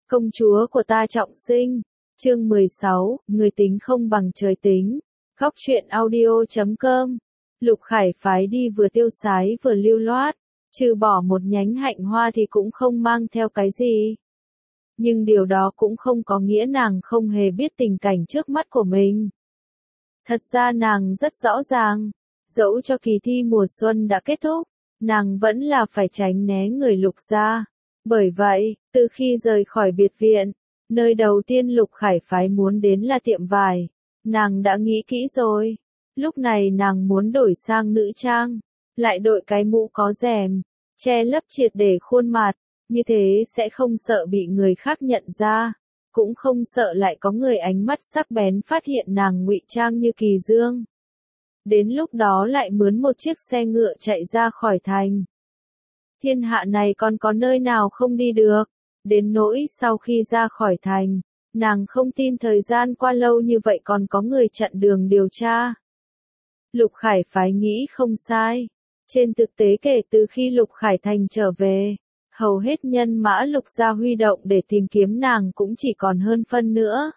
Công chúa của ta trọng sinh. Chương 16, người tính không bằng trời tính. Góc truyện audio.com. Lục Khải phái đi vừa tiêu sái vừa lưu loát, trừ bỏ một nhánh hạnh hoa thì cũng không mang theo cái gì. Nhưng điều đó cũng không có nghĩa nàng không hề biết tình cảnh trước mắt của mình. Thật ra nàng rất rõ ràng, dẫu cho kỳ thi mùa xuân đã kết thúc, nàng vẫn là phải tránh né người Lục gia. Bởi vậy, từ khi rời khỏi biệt viện, nơi đầu tiên Lục Khải phái muốn đến là tiệm vải. Nàng đã nghĩ kỹ rồi. Lúc này nàng muốn đổi sang nữ trang, lại đội cái mũ có rèm, che lấp triệt để khuôn mặt, như thế sẽ không sợ bị người khác nhận ra, cũng không sợ lại có người ánh mắt sắc bén phát hiện nàng ngụy trang như Kỳ Dương. Đến lúc đó lại mướn một chiếc xe ngựa chạy ra khỏi thành. Thiên hạ này còn có nơi nào không đi được, đến nỗi sau khi ra khỏi thành, nàng không tin thời gian qua lâu như vậy còn có người chặn đường điều tra. Lục Khải phái nghĩ không sai. Trên thực tế kể từ khi Lục Khải Thành trở về, hầu hết nhân mã Lục gia huy động để tìm kiếm nàng cũng chỉ còn hơn phân nữa.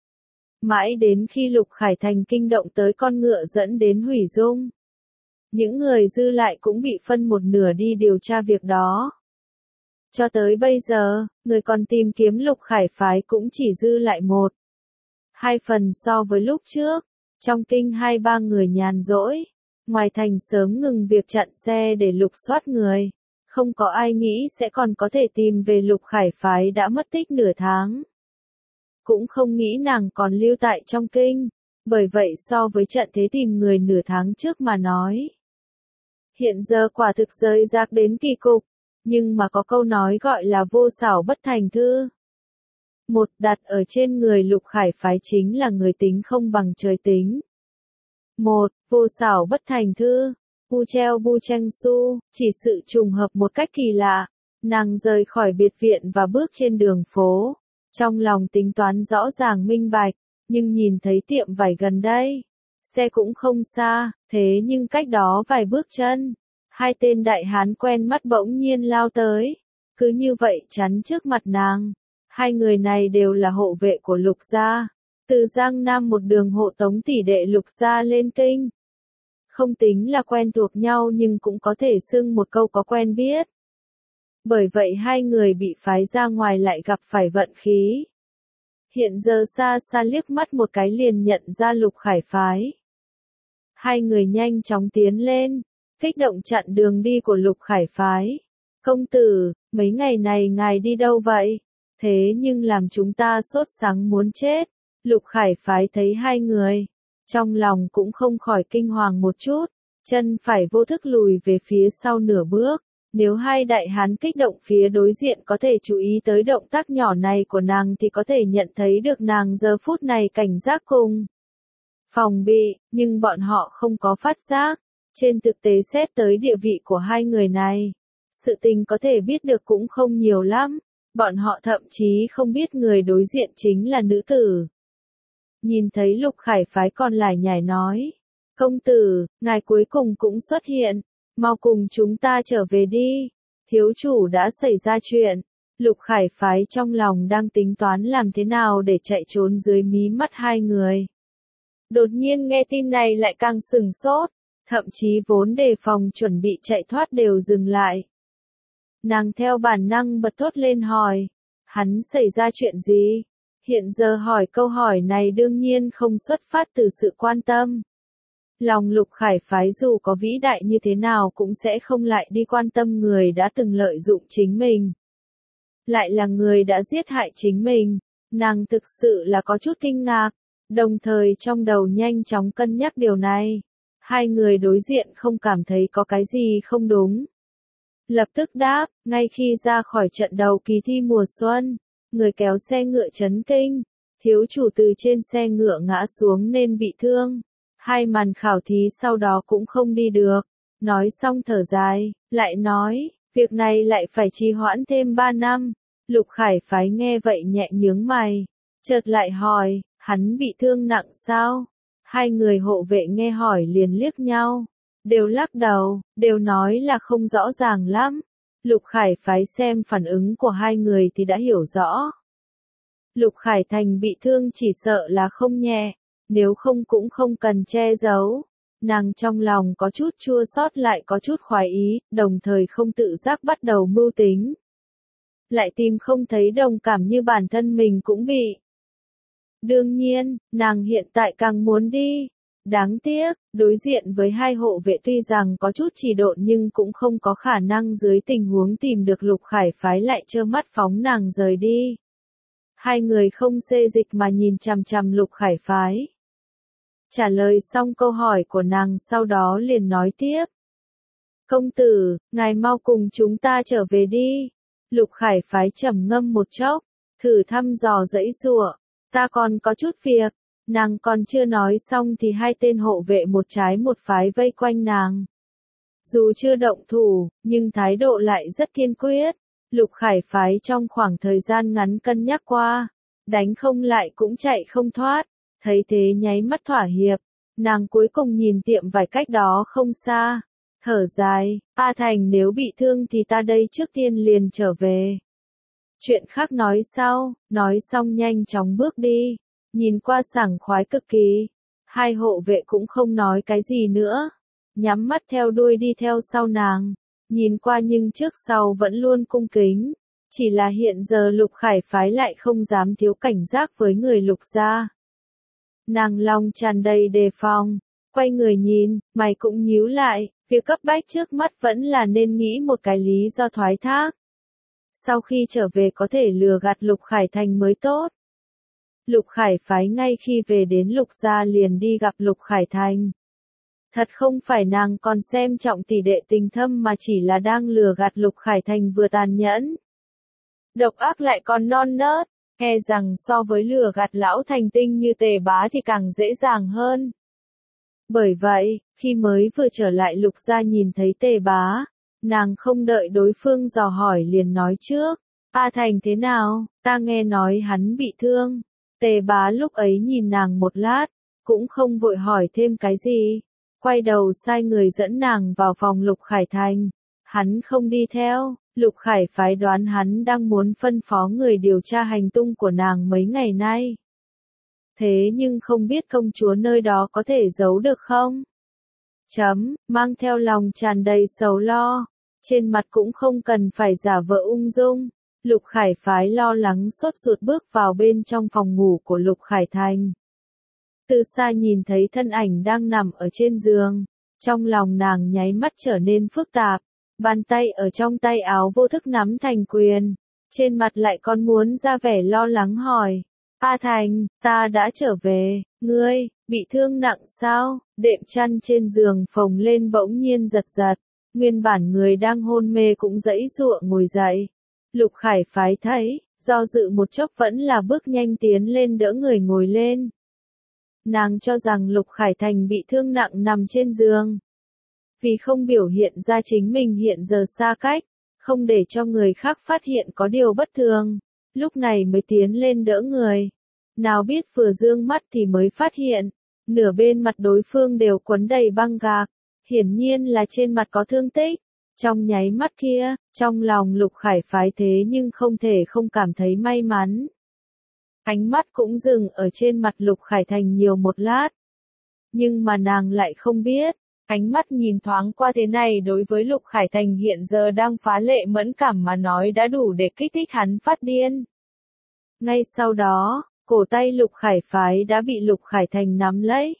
Mãi đến khi Lục Khải Thành kinh động tới con ngựa dẫn đến hủy dung. Những người dư lại cũng bị phân một nửa đi điều tra việc đó. Cho tới bây giờ, người còn tìm kiếm Lục Khải phái cũng chỉ dư lại 1-2 phần so với lúc trước. Trong kinh 2-3 người nhàn rỗi, ngoài thành sớm ngừng việc chặn xe để lục soát người. Không có ai nghĩ sẽ còn có thể tìm về Lục Khải phái đã mất tích nửa tháng. Cũng không nghĩ nàng còn lưu tại trong kinh, bởi vậy so với trận thế tìm người nửa tháng trước mà nói. Hiện giờ quả thực rời rạc đến kỳ cục, nhưng mà có câu nói gọi là vô xảo bất thành thư. Một đặt ở trên người Lục Khải phái chính là người tính không bằng trời tính. Một, vô xảo bất thành thư. Bu treo bu tranh su, chỉ sự trùng hợp một cách kỳ lạ. Nàng rời khỏi biệt viện và bước trên đường phố. Trong lòng tính toán rõ ràng minh bạch, nhưng nhìn thấy tiệm vải gần đây. Xe cũng không xa, thế nhưng cách đó vài bước chân. Hai tên đại hán quen mắt bỗng nhiên lao tới. Cứ như vậy chắn trước mặt nàng. Hai người này đều là hộ vệ của Lục gia, từ Giang Nam một đường hộ tống tỷ đệ Lục gia lên kinh. Không tính là quen thuộc nhau nhưng cũng có thể xưng một câu có quen biết. Bởi vậy hai người bị phái ra ngoài lại gặp phải vận khí. Hiện giờ xa xa liếc mắt một cái liền nhận ra Lục Khải phái. Hai người nhanh chóng tiến lên, kích động chặn đường đi của Lục Khải phái. Công tử, mấy ngày này ngài đi đâu vậy? Thế nhưng làm chúng ta sốt sắng muốn chết. Lục Khải phái thấy hai người, trong lòng cũng không khỏi kinh hoàng một chút, chân phải vô thức lùi về phía sau nửa bước. Nếu hai đại hán kích động phía đối diện có thể chú ý tới động tác nhỏ này của nàng thì có thể nhận thấy được nàng giờ phút này cảnh giác cùng phòng bị, nhưng bọn họ không có phát giác. Trên thực tế xét tới địa vị của hai người này, sự tình có thể biết được cũng không nhiều lắm. Bọn họ thậm chí không biết người đối diện chính là nữ tử. Nhìn thấy Lục Khải phái còn lải nhải nói. Công tử, ngài cuối cùng cũng xuất hiện. Mau cùng chúng ta trở về đi. Thiếu chủ đã xảy ra chuyện. Lục Khải phái trong lòng đang tính toán làm thế nào để chạy trốn dưới mí mắt hai người. Đột nhiên nghe tin này lại càng sửng sốt. Thậm chí vốn đề phòng chuẩn bị chạy thoát đều dừng lại. Nàng theo bản năng bật thốt lên hỏi, hắn xảy ra chuyện gì? Hiện giờ hỏi câu hỏi này đương nhiên không xuất phát từ sự quan tâm. Lòng Lục Khải phái dù có vĩ đại như thế nào cũng sẽ không lại đi quan tâm người đã từng lợi dụng chính mình. Lại là người đã giết hại chính mình, nàng thực sự là có chút kinh ngạc, đồng thời trong đầu nhanh chóng cân nhắc điều này. Hai người đối diện không cảm thấy có cái gì không đúng. Lập tức đáp, ngay khi ra khỏi trận đầu kỳ thi mùa xuân, người kéo xe ngựa chấn kinh, thiếu chủ từ trên xe ngựa ngã xuống nên bị thương. Hai màn khảo thí sau đó cũng không đi được. Nói xong thở dài, lại nói, việc này lại phải trì hoãn thêm 3 năm. Lục Khải phái nghe vậy nhẹ nhướng mày, chợt lại hỏi, hắn bị thương nặng sao? Hai người hộ vệ nghe hỏi liền liếc nhau. Đều lắc đầu, đều nói là không rõ ràng lắm. Lục Khải phái xem phản ứng của hai người thì đã hiểu rõ. Lục Khải Thành bị thương chỉ sợ là không nhẹ, nếu không cũng không cần che giấu. Nàng trong lòng có chút chua xót lại có chút khoái ý, đồng thời không tự giác bắt đầu mưu tính. Lại tìm không thấy đồng cảm như bản thân mình cũng bị. Đương nhiên, nàng hiện tại càng muốn đi. Đáng tiếc, đối diện với hai hộ vệ tuy rằng có chút trì độn nhưng cũng không có khả năng dưới tình huống tìm được Lục Khải Phái lại trơ mắt phóng nàng rời đi. Hai người không xê dịch mà nhìn chằm chằm Lục Khải Phái. Trả lời xong câu hỏi của nàng sau đó liền nói tiếp. Công tử, ngài mau cùng chúng ta trở về đi. Lục Khải Phái trầm ngâm một chốc, thử thăm dò giãy giụa. Ta còn có chút việc. Nàng còn chưa nói xong thì hai tên hộ vệ một trái một phái vây quanh nàng. Dù chưa động thủ, nhưng thái độ lại rất kiên quyết. Lục Khải Phái trong khoảng thời gian ngắn cân nhắc qua, đánh không lại cũng chạy không thoát. Thấy thế nháy mắt thỏa hiệp, nàng cuối cùng nhìn tiệm vải cách đó không xa. Thở dài, A Thành nếu bị thương thì ta đây trước tiên liền trở về. Chuyện khác nói sau, nói xong nhanh chóng bước đi. Nhìn qua sảng khoái cực kỳ. Hai hộ vệ cũng không nói cái gì nữa. Nhắm mắt theo đuôi đi theo sau nàng. Nhìn qua nhưng trước sau vẫn luôn cung kính. Chỉ là hiện giờ Lục Khải Phái lại không dám thiếu cảnh giác với người Lục gia. Nàng lòng tràn đầy đề phòng. Quay người nhìn, mày cũng nhíu lại. Việc cấp bách trước mắt vẫn là nên nghĩ một cái lý do thoái thác. Sau khi trở về có thể lừa gạt Lục Khải Thành mới tốt. Lục Khải Phái ngay khi về đến Lục gia liền đi gặp Lục Khải Thành. Thật không phải nàng còn xem trọng tỷ đệ tình thâm mà chỉ là đang lừa gạt Lục Khải Thành vừa tàn nhẫn. Độc ác lại còn non nớt, e rằng so với lừa gạt lão thành tinh như Tề Bá thì càng dễ dàng hơn. Bởi vậy, khi mới vừa trở lại Lục gia nhìn thấy Tề Bá, nàng không đợi đối phương dò hỏi liền nói trước. A Thành thế nào, ta nghe nói hắn bị thương. Tề Bá lúc ấy nhìn nàng một lát, cũng không vội hỏi thêm cái gì. Quay đầu sai người dẫn nàng vào phòng Lục Khải Thành. Hắn không đi theo, Lục Khải Phái đoán hắn đang muốn phân phó người điều tra hành tung của nàng mấy ngày nay. Thế nhưng không biết công chúa nơi đó có thể giấu được không? Mang theo lòng tràn đầy sầu lo. Trên mặt cũng không cần phải giả vờ ung dung. Lục Khải Phái lo lắng sốt ruột bước vào bên trong phòng ngủ của Lục Khải Thành. Từ xa nhìn thấy thân ảnh đang nằm ở trên giường. Trong lòng nàng nháy mắt trở nên phức tạp. Bàn tay ở trong tay áo vô thức nắm thành quyền. Trên mặt lại còn muốn ra vẻ lo lắng hỏi. A Thành, ta đã trở về, ngươi, bị thương nặng sao? Đệm chăn trên giường phồng lên bỗng nhiên giật giật. Nguyên bản người đang hôn mê cũng giãy giụa ngồi dậy. Lục Khải Phái thấy, do dự một chốc vẫn là bước nhanh tiến lên đỡ người ngồi lên. Nàng cho rằng Lục Khải Thành bị thương nặng nằm trên giường. Vì không biểu hiện ra chính mình hiện giờ xa cách, không để cho người khác phát hiện có điều bất thường, lúc này mới tiến lên đỡ người. Nào biết vừa dương mắt thì mới phát hiện, nửa bên mặt đối phương đều quấn đầy băng gạc, hiển nhiên là trên mặt có thương tích. Trong nháy mắt kia, trong lòng Lục Khải Phái thế nhưng không thể không cảm thấy may mắn. Ánh mắt cũng dừng ở trên mặt Lục Khải Thành nhiều một lát. Nhưng mà nàng lại không biết, ánh mắt nhìn thoáng qua thế này đối với Lục Khải Thành hiện giờ đang phá lệ mẫn cảm mà nói đã đủ để kích thích hắn phát điên. Ngay sau đó, cổ tay Lục Khải Phái đã bị Lục Khải Thành nắm lấy.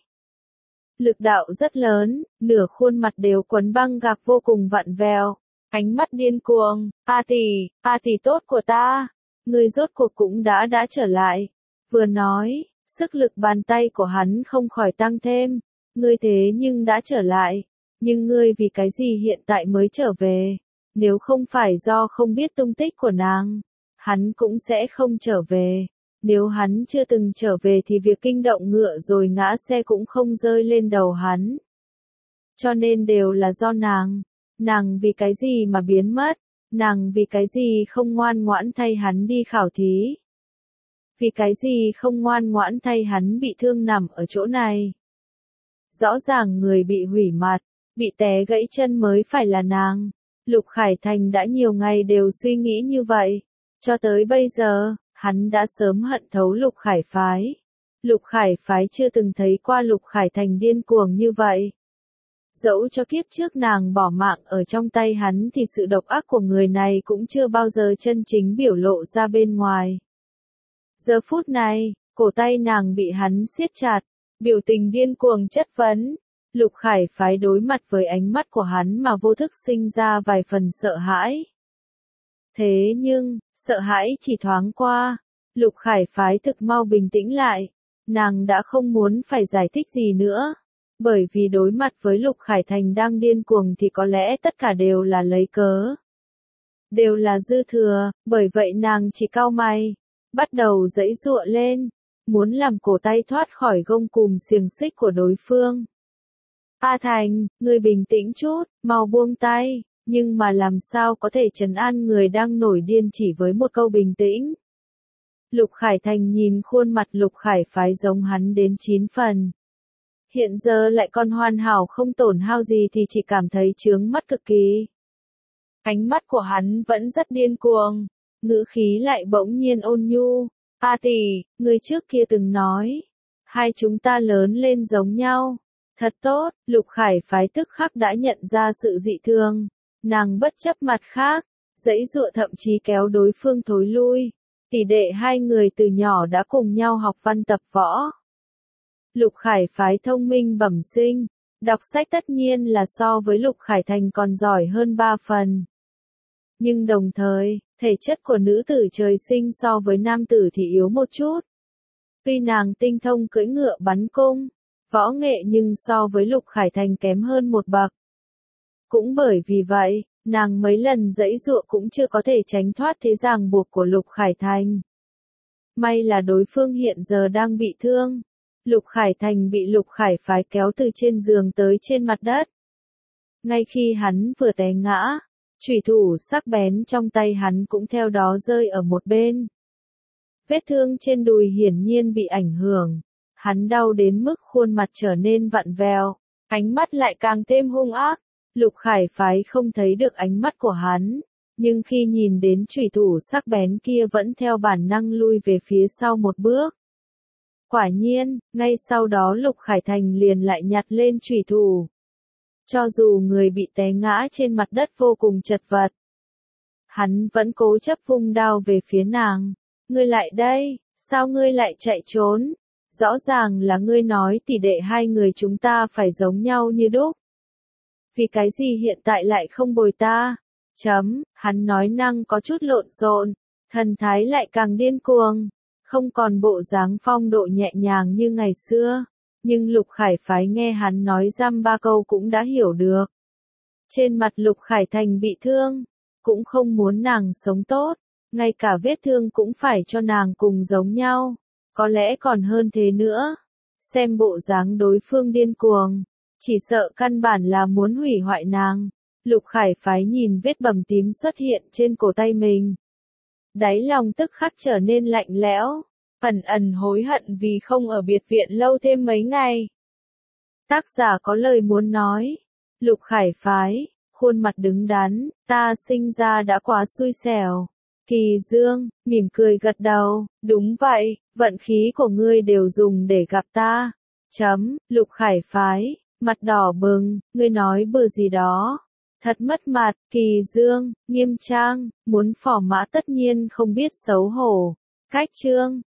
Lực đạo rất lớn, nửa khuôn mặt đều quấn băng gạc vô cùng vặn vẹo. Ánh mắt điên cuồng, A tỷ tốt của ta, ngươi rốt cuộc cũng đã trở lại. Vừa nói, sức lực bàn tay của hắn không khỏi tăng thêm. Ngươi thế nhưng đã trở lại, nhưng ngươi vì cái gì hiện tại mới trở về? Nếu không phải do không biết tung tích của nàng, hắn cũng sẽ không trở về. Nếu hắn chưa từng trở về thì việc kinh động ngựa rồi ngã xe cũng không rơi lên đầu hắn. Cho nên đều là do nàng. Nàng vì cái gì mà biến mất? Nàng vì cái gì không ngoan ngoãn thay hắn đi khảo thí? Vì cái gì không ngoan ngoãn thay hắn bị thương nằm ở chỗ này? Rõ ràng người bị hủy mặt, bị té gãy chân mới phải là nàng. Lục Khải Thành đã nhiều ngày đều suy nghĩ như vậy. Cho tới bây giờ, Hắn đã sớm hận thấu Lục Khải phái. Lục Khải phái chưa từng thấy qua Lục Khải Thành điên cuồng như vậy. Dẫu cho kiếp trước nàng bỏ mạng ở trong tay hắn thì sự độc ác của người này cũng chưa bao giờ chân chính biểu lộ ra bên ngoài. Giờ phút này, cổ tay nàng bị hắn siết chặt, biểu tình điên cuồng chất vấn. Lục Khải phái đối mặt với ánh mắt của hắn mà vô thức sinh ra vài phần sợ hãi. Thế nhưng, sợ hãi chỉ thoáng qua, Lục Khải phái thực mau bình tĩnh lại. Nàng đã không muốn phải giải thích gì nữa. Bởi vì đối mặt với Lục Khải Thành đang điên cuồng thì có lẽ tất cả đều là lấy cớ. Đều là dư thừa, bởi vậy nàng chỉ cau mày, bắt đầu giãy giụa lên, muốn làm cổ tay thoát khỏi gông cùm xiềng xích của đối phương. A Thành, ngươi bình tĩnh chút, mau buông tay, nhưng mà làm sao có thể trấn an người đang nổi điên chỉ với một câu bình tĩnh. Lục Khải Thành nhìn khuôn mặt Lục Khải phái giống hắn đến 9 phần. Hiện giờ lại còn hoàn hảo không tổn hao gì thì chỉ cảm thấy chướng mắt cực kỳ. Ánh mắt của hắn vẫn rất điên cuồng, ngữ khí lại bỗng nhiên ôn nhu. A tỷ, người trước kia từng nói, hai chúng ta lớn lên giống nhau. Thật tốt, Lục Khải phái tức khắc đã nhận ra sự dị thường. Nàng bất chấp mặt khác, giãy giụa thậm chí kéo đối phương thối lui. Tỷ đệ hai người từ nhỏ đã cùng nhau học văn tập võ. Lục Khải phái thông minh bẩm sinh, đọc sách tất nhiên là so với Lục Khải Thành còn giỏi hơn 3 phần. Nhưng đồng thời, thể chất của nữ tử trời sinh so với nam tử thì yếu một chút. Tuy nàng tinh thông cưỡi ngựa bắn cung, võ nghệ nhưng so với Lục Khải Thành kém hơn một bậc. Cũng bởi vì vậy, nàng mấy lần giãy giụa cũng chưa có thể tránh thoát thế ràng buộc của Lục Khải Thành. May là đối phương hiện giờ đang bị thương. Lục Khải Thành bị Lục Khải phái kéo từ trên giường tới trên mặt đất. Ngay khi hắn vừa té ngã, chủy thủ sắc bén trong tay hắn cũng theo đó rơi ở một bên. Vết thương trên đùi hiển nhiên bị ảnh hưởng. Hắn đau đến mức khuôn mặt trở nên vặn vẹo, ánh mắt lại càng thêm hung ác. Lục Khải phái không thấy được ánh mắt của hắn, nhưng khi nhìn đến chủy thủ sắc bén kia vẫn theo bản năng lui về phía sau một bước. Quả nhiên, ngay sau đó Lục Khải Thành liền lại nhặt lên chủy thủ. Cho dù người bị té ngã trên mặt đất vô cùng chật vật, hắn vẫn cố chấp vung đao về phía nàng. Ngươi lại đây, sao ngươi lại chạy trốn? Rõ ràng là ngươi nói tỷ đệ hai người chúng ta phải giống nhau như đúc. Vì cái gì hiện tại lại không bồi ta? Hắn nói năng có chút lộn xộn, thần thái lại càng điên cuồng, không còn bộ dáng phong độ nhẹ nhàng như ngày xưa. Nhưng Lục Khải phái nghe hắn nói dăm ba câu cũng đã hiểu được. Trên mặt Lục Khải Thành bị thương, cũng không muốn nàng sống tốt, ngay cả vết thương cũng phải cho nàng cùng giống nhau, có lẽ còn hơn thế nữa. Xem bộ dáng đối phương điên cuồng, chỉ sợ căn bản là muốn hủy hoại nàng. Lục Khải phái nhìn vết bầm tím xuất hiện trên cổ tay mình. Đáy lòng tức khắc trở nên lạnh lẽo, ẩn ẩn hối hận vì không ở biệt viện lâu thêm mấy ngày. Tác giả có lời muốn nói. Lục Khải phái, khuôn mặt đứng đắn, ta sinh ra đã quá xui xẻo. Kỳ Dương, mỉm cười gật đầu, đúng vậy, vận khí của ngươi đều dùng để gặp ta. Lục Khải phái, mặt đỏ bừng, ngươi nói bừa gì đó. Thật mất mặt, Kỳ Dương, nghiêm trang, muốn phỏ mã tất nhiên không biết xấu hổ. Cách chương